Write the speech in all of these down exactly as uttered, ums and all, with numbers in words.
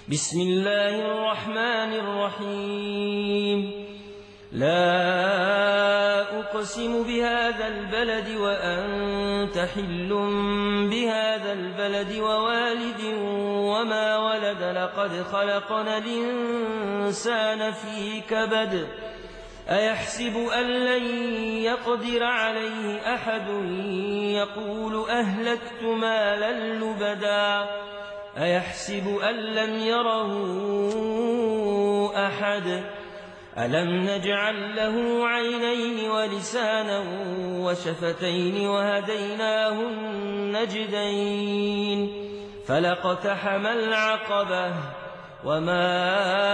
بسم الله الرحمن الرحيم لا أقسم بهذا البلد وأنت حل بهذا البلد ووالد وما ولد لقد خلقنا الإنسان في كبد أيحسب أن لن يقدر عليه أحد يقول أهلكت مالا لبدا أيحسب أن لم يره أحد ألم نجعل له عينين ولسانا وشفتين وهديناه النجدين فلاقتحم العقبة وما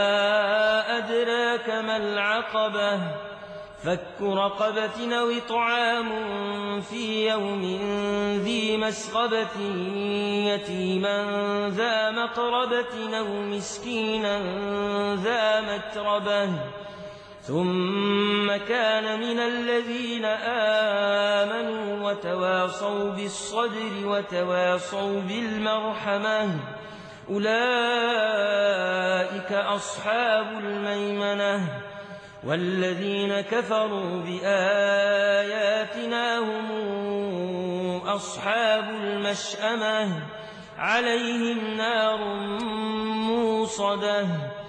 أدراك ما العقبة فك رقبة أو إطعام في يوم ذي مسغبة يتيما ذا مقربة أو مسكينا ذا متربة ثم كان من الذين آمنوا وتواصوا بالصبر وتواصوا بالمرحمة أولئك أصحاب الميمنة والذين كفروا بآياتنا هم أصحاب المشأمة عليهم نار موصدة